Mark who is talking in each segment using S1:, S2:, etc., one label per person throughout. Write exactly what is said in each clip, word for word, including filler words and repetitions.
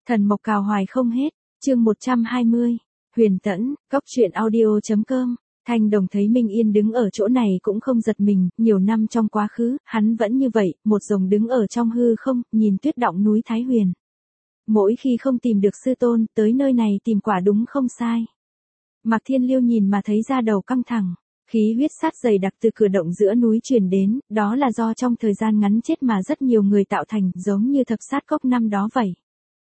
S1: Thần mộc cào hoài không hết, chương một trăm hai mươi, Huyền Tẫn, cóc truyện audio chấm com. Thanh Đồng thấy Minh Yên đứng ở chỗ này cũng không giật mình, nhiều năm trong quá khứ, hắn vẫn như vậy, một rồng đứng ở trong hư không, nhìn tuyết đọng núi Thái Huyền. Mỗi khi không tìm được sư tôn, tới nơi này tìm quả đúng không sai. Mạc Thiên Liêu nhìn mà thấy da đầu căng thẳng, khí huyết sát dày đặc từ cửa động giữa núi truyền đến, đó là do trong thời gian ngắn chết mà rất nhiều người tạo thành, giống như thập sát cốc năm đó vậy.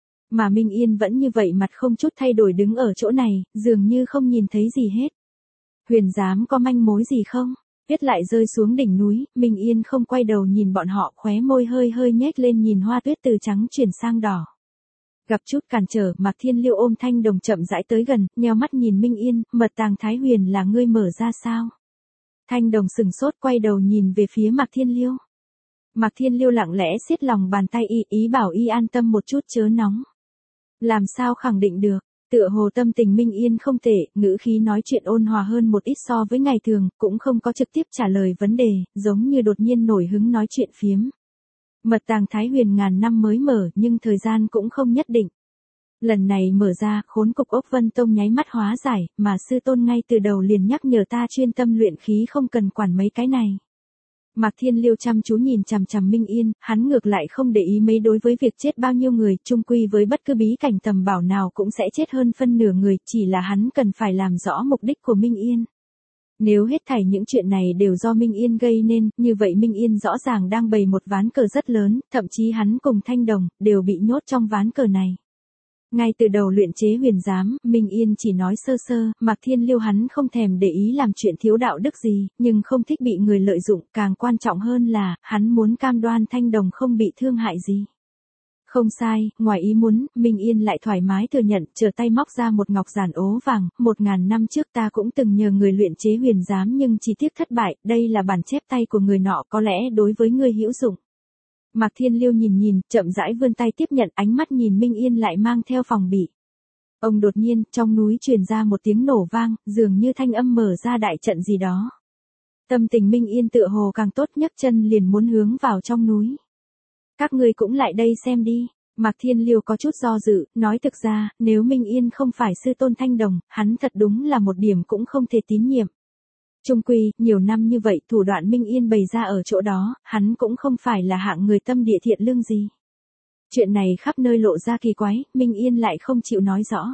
S1: Mà Minh Yên vẫn như vậy mặt không chút thay đổi đứng ở chỗ này, dường như không nhìn thấy gì hết. Huyền giám có manh mối gì không? Tuyết lại rơi xuống đỉnh núi, Minh Yên không quay đầu nhìn bọn họ, khóe môi hơi hơi nhếch lên nhìn hoa tuyết từ trắng chuyển sang đỏ. Gặp chút cản trở, Mạc Thiên Liêu ôm Thanh Đồng chậm rãi tới gần, nheo mắt nhìn Minh Yên, mật tàng Thái Huyền là ngươi mở ra sao? Thanh Đồng sừng sốt quay đầu nhìn về phía Mạc Thiên Liêu. Mạc Thiên Liêu lặng lẽ siết lòng bàn tay y, ý bảo y an tâm một chút chớ nóng. Làm sao khẳng định được, tựa hồ tâm tình Minh Yên không tệ, ngữ khí nói chuyện ôn hòa hơn một ít so với ngày thường, cũng không có trực tiếp trả lời vấn đề, giống như đột nhiên nổi hứng nói chuyện phiếm. Mật tàng Thái Huyền ngàn năm mới mở, nhưng thời gian cũng không nhất định. Lần này mở ra, khốn cục ốc Vân Tông nháy mắt hóa giải, mà sư tôn ngay từ đầu liền nhắc nhở ta chuyên tâm luyện khí không cần quản mấy cái này. Mạc Thiên Liêu chăm chú nhìn chằm chằm Minh Yên, hắn ngược lại không để ý mấy đối với việc chết bao nhiêu người, chung quy với bất cứ bí cảnh tầm bảo nào cũng sẽ chết hơn phân nửa người, chỉ là hắn cần phải làm rõ mục đích của Minh Yên. Nếu hết thảy những chuyện này đều do Minh Yên gây nên, như vậy Minh Yên rõ ràng đang bày một ván cờ rất lớn, thậm chí hắn cùng Thanh Đồng, đều bị nhốt trong ván cờ này. Ngay từ đầu luyện chế huyền giám, Minh Yên chỉ nói sơ sơ, Mạc Thiên Liêu hắn không thèm để ý làm chuyện thiếu đạo đức gì, nhưng không thích bị người lợi dụng, càng quan trọng hơn là, hắn muốn cam đoan Thanh Đồng không bị thương hại gì. Không sai, ngoài ý muốn, Minh Yên lại thoải mái thừa nhận, trở tay móc ra một ngọc giản ố vàng, một ngàn năm trước ta cũng từng nhờ người luyện chế huyền giám nhưng chỉ tiếc thất bại, đây là bản chép tay của người nọ, có lẽ đối với ngươi hữu dụng. Mạc Thiên Liêu nhìn nhìn, chậm rãi vươn tay tiếp nhận, ánh mắt nhìn Minh Yên lại mang theo phòng bị. Ông đột nhiên, trong núi truyền ra một tiếng nổ vang, dường như thanh âm mở ra đại trận gì đó. Tâm tình Minh Yên tựa hồ càng tốt, nhấc chân liền muốn hướng vào trong núi. Các ngươi cũng lại đây xem đi. Mạc Thiên Liêu có chút do dự, nói thực ra, nếu Minh Yên không phải sư tôn Thanh Đồng, hắn thật đúng là một điểm cũng không thể tín nhiệm. Chung quy, nhiều năm như vậy, thủ đoạn Minh Yên bày ra ở chỗ đó, hắn cũng không phải là hạng người tâm địa thiện lương gì. Chuyện này khắp nơi lộ ra kỳ quái, Minh Yên lại không chịu nói rõ.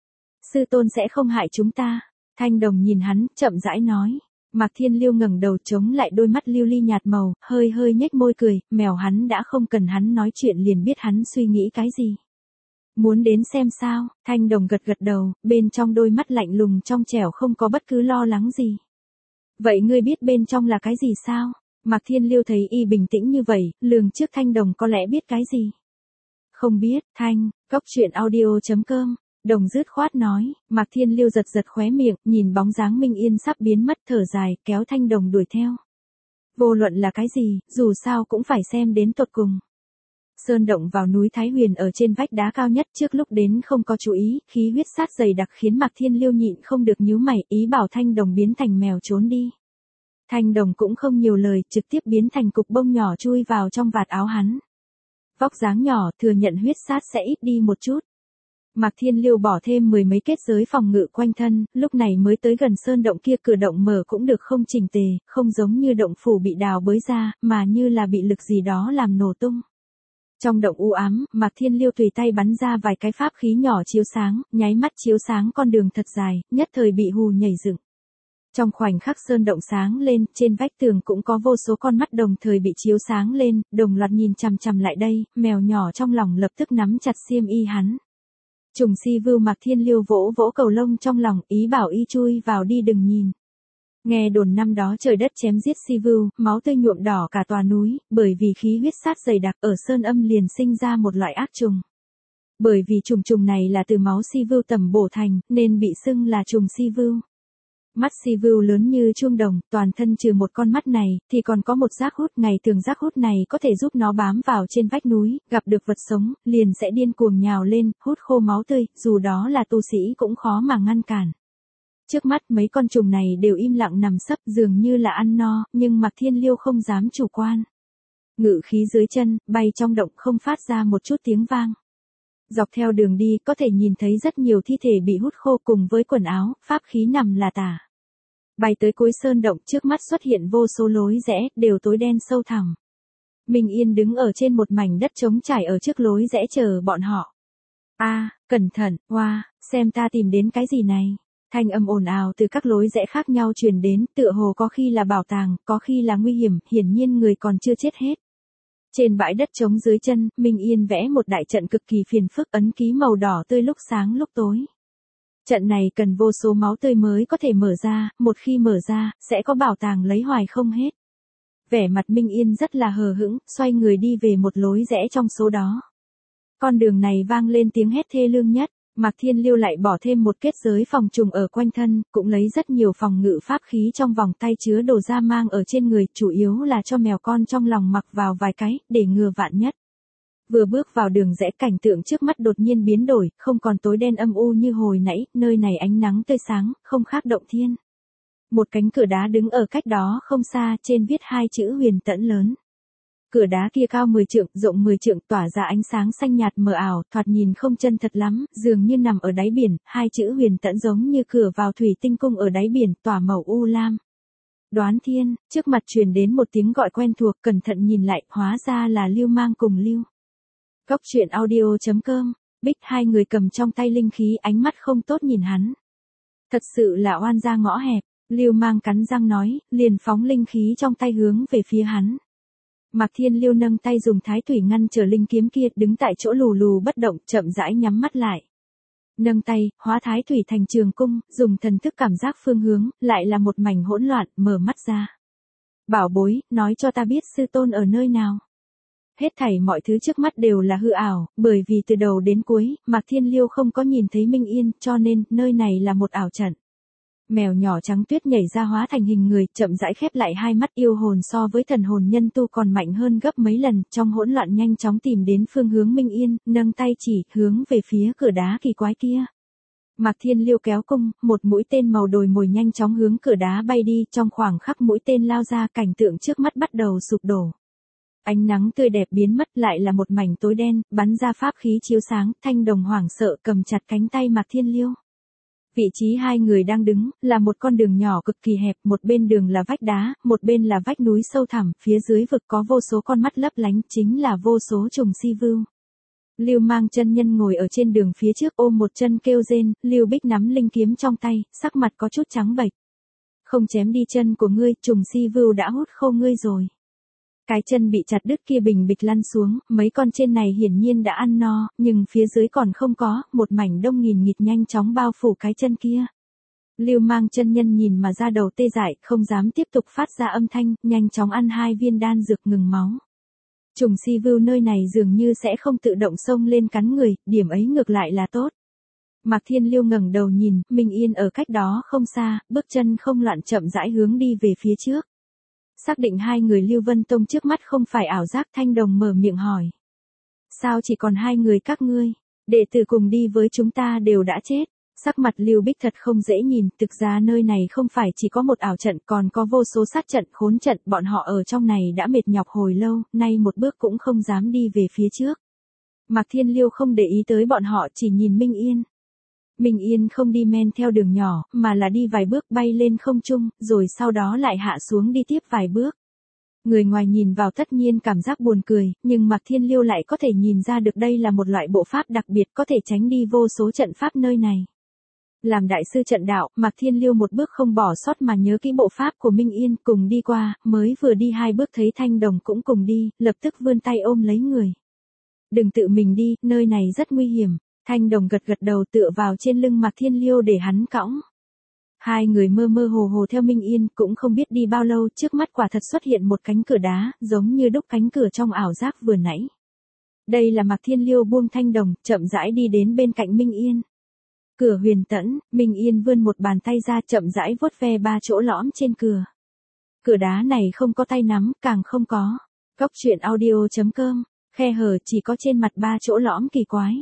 S1: Sư tôn sẽ không hại chúng ta. Thanh Đồng nhìn hắn, chậm rãi nói. Mạc Thiên Liêu ngẩng đầu chống lại đôi mắt lưu ly nhạt màu, hơi hơi nhếch môi cười, mèo hắn đã không cần hắn nói chuyện liền biết hắn suy nghĩ cái gì. Muốn đến xem sao? Thanh Đồng gật gật đầu, bên trong đôi mắt lạnh lùng trong trẻo không có bất cứ lo lắng gì. Vậy ngươi biết bên trong là cái gì sao? Mạc Thiên Liêu thấy y bình tĩnh như vậy, lường trước Thanh Đồng có lẽ biết cái gì. Không biết, Thanh, cóc truyện audio chấm com. Đồng dứt khoát nói, Mạc Thiên Liêu giật giật khóe miệng, nhìn bóng dáng Minh Yên sắp biến mất thở dài, kéo Thanh Đồng đuổi theo. Vô luận là cái gì, dù sao cũng phải xem đến tột cùng. Sơn động vào núi Thái Huyền ở trên vách đá cao nhất, trước lúc đến không có chú ý, khí huyết sát dày đặc khiến Mạc Thiên Liêu nhịn không được nhíu mày, ý bảo Thanh Đồng biến thành mèo trốn đi. Thanh Đồng cũng không nhiều lời, trực tiếp biến thành cục bông nhỏ chui vào trong vạt áo hắn. Vóc dáng nhỏ, thừa nhận huyết sát sẽ ít đi một chút. Mạc Thiên Liêu bỏ thêm mười mấy kết giới phòng ngự quanh thân, lúc này mới tới gần sơn động kia, cửa động mở cũng được không chỉnh tề, không giống như động phủ bị đào bới ra, mà như là bị lực gì đó làm nổ tung. Trong động u ám, Mạc Thiên Liêu tùy tay bắn ra vài cái pháp khí nhỏ chiếu sáng, nháy mắt chiếu sáng con đường thật dài, nhất thời bị hù nhảy dựng. Trong khoảnh khắc sơn động sáng lên, trên vách tường cũng có vô số con mắt đồng thời bị chiếu sáng lên, đồng loạt nhìn chằm chằm lại đây, mèo nhỏ trong lòng lập tức nắm chặt xiêm y hắn. Trùng si vưu Mạc Thiên Liêu vỗ vỗ cầu lông trong lòng, ý bảo y chui vào đi đừng nhìn. Nghe đồn năm đó trời đất chém giết si vưu, máu tươi nhuộm đỏ cả tòa núi, bởi vì khí huyết sát dày đặc ở sơn âm liền sinh ra một loại ác trùng. Bởi vì trùng trùng này là từ máu si vưu tẩm bổ thành, nên bị xưng là trùng si vưu. Mắt si vưu lớn như chuông đồng, toàn thân trừ một con mắt này, thì còn có một giác hút, ngày thường giác hút này có thể giúp nó bám vào trên vách núi, gặp được vật sống, liền sẽ điên cuồng nhào lên, hút khô máu tươi, dù đó là tu sĩ cũng khó mà ngăn cản. Trước mắt mấy con trùng này đều im lặng nằm sấp dường như là ăn no, nhưng Mạc Thiên Liêu không dám chủ quan. Ngự khí dưới chân, bay trong động không phát ra một chút tiếng vang. Dọc theo đường đi có thể nhìn thấy rất nhiều thi thể bị hút khô cùng với quần áo, pháp khí nằm là tả. Bay tới cuối sơn động trước mắt xuất hiện vô số lối rẽ, đều tối đen sâu thẳm. Minh Yên đứng ở trên một mảnh đất trống trải ở trước lối rẽ chờ bọn họ. A, à, cẩn thận, hoa, wow, xem ta tìm đến cái gì này. Thanh âm ồn ào từ các lối rẽ khác nhau truyền đến, tựa hồ có khi là bảo tàng, có khi là nguy hiểm, hiển nhiên người còn chưa chết hết. Trên bãi đất trống dưới chân, Minh Yên vẽ một đại trận cực kỳ phiền phức, ấn ký màu đỏ tươi lúc sáng lúc tối. Trận này cần vô số máu tươi mới có thể mở ra, một khi mở ra, sẽ có bảo tàng lấy hoài không hết. Vẻ mặt Minh Yên rất là hờ hững, xoay người đi về một lối rẽ trong số đó. Con đường này vang lên tiếng hét thê lương nhất, Mạc Thiên Liêu lại bỏ thêm một kết giới phòng trùng ở quanh thân, cũng lấy rất nhiều phòng ngự pháp khí trong vòng tay chứa đồ ra mang ở trên người, chủ yếu là cho mèo con trong lòng mặc vào vài cái, để ngừa vạn nhất. Vừa bước vào đường rẽ cảnh tượng trước mắt đột nhiên biến đổi, không còn tối đen âm u như hồi nãy, nơi này ánh nắng tươi sáng, không khác động thiên. Một cánh cửa đá đứng ở cách đó không xa, trên viết hai chữ Huyền Tẫn lớn. Cửa đá kia cao mười trượng, rộng mười trượng, tỏa ra ánh sáng xanh nhạt mờ ảo, thoạt nhìn không chân thật lắm, dường như nằm ở đáy biển, hai chữ Huyền Tẫn giống như cửa vào thủy tinh cung ở đáy biển, tỏa màu u lam. Đoán Thiên, trước mặt truyền đến một tiếng gọi quen thuộc, cẩn thận nhìn lại, hóa ra là Lưu Mang cùng Lưu. Cốc truyện audio chấm com, Bích hai người cầm trong tay linh khí, ánh mắt không tốt nhìn hắn. Thật sự là oan gia ngõ hẹp, Lưu Mang cắn răng nói, liền phóng linh khí trong tay hướng về phía hắn. Mạc Thiên Liêu nâng tay dùng thái thủy ngăn trở linh kiếm kia, đứng tại chỗ lù lù bất động, chậm rãi nhắm mắt lại. Nâng tay, hóa thái thủy thành trường cung, dùng thần thức cảm giác phương hướng, lại là một mảnh hỗn loạn, mở mắt ra. Bảo bối, nói cho ta biết sư tôn ở nơi nào. Hết thảy mọi thứ trước mắt đều là hư ảo, bởi vì từ đầu đến cuối, Mạc Thiên Liêu không có nhìn thấy Minh Yên, cho nên, nơi này là một ảo trận. Mèo nhỏ trắng tuyết nhảy ra hóa thành hình người, chậm rãi khép lại hai mắt, yêu hồn so với thần hồn nhân tu còn mạnh hơn gấp mấy lần, trong hỗn loạn nhanh chóng tìm đến phương hướng Minh Yên, nâng tay chỉ, hướng về phía cửa đá kỳ quái kia. Mạc Thiên Liêu kéo cung, một mũi tên màu đồi mồi nhanh chóng hướng cửa đá bay đi, trong khoảng khắc mũi tên lao ra, cảnh tượng trước mắt bắt đầu sụp đổ. Ánh nắng tươi đẹp biến mất, lại là một mảnh tối đen, bắn ra pháp khí chiếu sáng, Thanh Đồng hoảng sợ cầm chặt cánh tay Mạc Thiên Liêu. Vị trí hai người đang đứng, là một con đường nhỏ cực kỳ hẹp, một bên đường là vách đá, một bên là vách núi sâu thẳm, phía dưới vực có vô số con mắt lấp lánh, chính là vô số trùng si vưu. Lưu Mang chân nhân ngồi ở trên đường phía trước ôm một chân kêu rên, Lưu Bích nắm linh kiếm trong tay, sắc mặt có chút trắng bệch. Không chém đi chân của ngươi, trùng si vưu đã hút khô ngươi rồi. Cái chân bị chặt đứt kia bình bịch lăn xuống, mấy con trên này hiển nhiên đã ăn no, nhưng phía dưới còn không có, một mảnh đông nghìn nghịt nhanh chóng bao phủ cái chân kia. Lưu Mang chân nhân nhìn mà ra đầu tê dại, không dám tiếp tục phát ra âm thanh, nhanh chóng ăn hai viên đan dược ngừng máu. Trùng si vưu nơi này dường như sẽ không tự động xông lên cắn người, điểm ấy ngược lại là tốt. Mạc Thiên Liêu ngẩng đầu nhìn, Minh Yên ở cách đó không xa, bước chân không loạn chậm rãi hướng đi về phía trước. Xác định hai người Lưu Vân Tông trước mắt không phải ảo giác, Thanh Đồng mở miệng hỏi. Sao chỉ còn hai người các ngươi? Đệ tử cùng đi với chúng ta đều đã chết. Sắc mặt Lưu Bích thật không dễ nhìn, thực ra nơi này không phải chỉ có một ảo trận, còn có vô số sát trận, khốn trận, bọn họ ở trong này đã mệt nhọc hồi lâu, nay một bước cũng không dám đi về phía trước. Mạc Thiên Liêu không để ý tới bọn họ, chỉ nhìn Minh Yên. Minh Yên không đi men theo đường nhỏ, mà là đi vài bước bay lên không trung, rồi sau đó lại hạ xuống đi tiếp vài bước. Người ngoài nhìn vào tất nhiên cảm giác buồn cười, nhưng Mạc Thiên Liêu lại có thể nhìn ra được đây là một loại bộ pháp đặc biệt có thể tránh đi vô số trận pháp nơi này. Làm đại sư trận đạo, Mạc Thiên Liêu một bước không bỏ sót mà nhớ kỹ bộ pháp của Minh Yên, cùng đi qua, mới vừa đi hai bước thấy Thanh Đồng cũng cùng đi, lập tức vươn tay ôm lấy người. Đừng tự mình đi, nơi này rất nguy hiểm. Thanh Đồng gật gật đầu tựa vào trên lưng Mạc Thiên Liêu để hắn cõng. Hai người mơ mơ hồ hồ theo Minh Yên, cũng không biết đi bao lâu, trước mắt quả thật xuất hiện một cánh cửa đá, giống như đúc cánh cửa trong ảo giác vừa nãy. Đây là Mạc Thiên Liêu buông Thanh Đồng, chậm rãi đi đến bên cạnh Minh Yên. Cửa Huyền Tẫn, Minh Yên vươn một bàn tay ra, chậm rãi vuốt ve ba chỗ lõm trên cửa. Cửa đá này không có tay nắm, càng không có. Cốc truyện audio chấm com, khe hở chỉ có trên mặt ba chỗ lõm kỳ quái.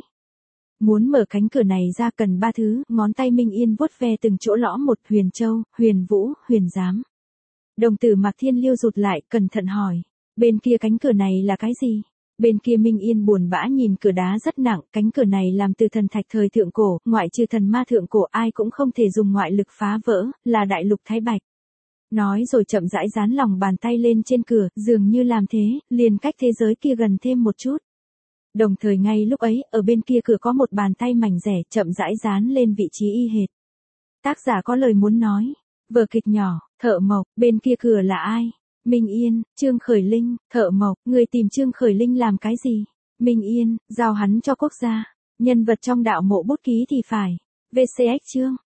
S1: Muốn mở cánh cửa này ra cần ba thứ, ngón tay Minh Yên vuốt ve từng chỗ lõm một, Huyền Châu, Huyền Vũ, Huyền Giám. Đồng tử Mạc Thiên Liêu rụt lại, cẩn thận hỏi, bên kia cánh cửa này là cái gì? Bên kia Minh Yên buồn bã nhìn cửa đá rất nặng, cánh cửa này làm từ thần thạch thời thượng cổ, ngoại trừ thần ma thượng cổ ai cũng không thể dùng ngoại lực phá vỡ, là đại lục Thái Bạch. Nói rồi chậm rãi dán lòng bàn tay lên trên cửa, dường như làm thế, liền cách thế giới kia gần thêm một chút. Đồng thời ngay lúc ấy, ở bên kia cửa có một bàn tay mảnh rẻ chậm rãi dán lên vị trí y hệt. Tác giả có lời muốn nói. Vở kịch nhỏ, Thợ Mộc, bên kia cửa là ai? Minh Yên, Trương Khởi Linh, Thợ Mộc, người tìm Trương Khởi Linh làm cái gì? Minh Yên, giao hắn cho quốc gia. Nhân vật trong đạo mộ bút ký thì phải. vê xê ích chương.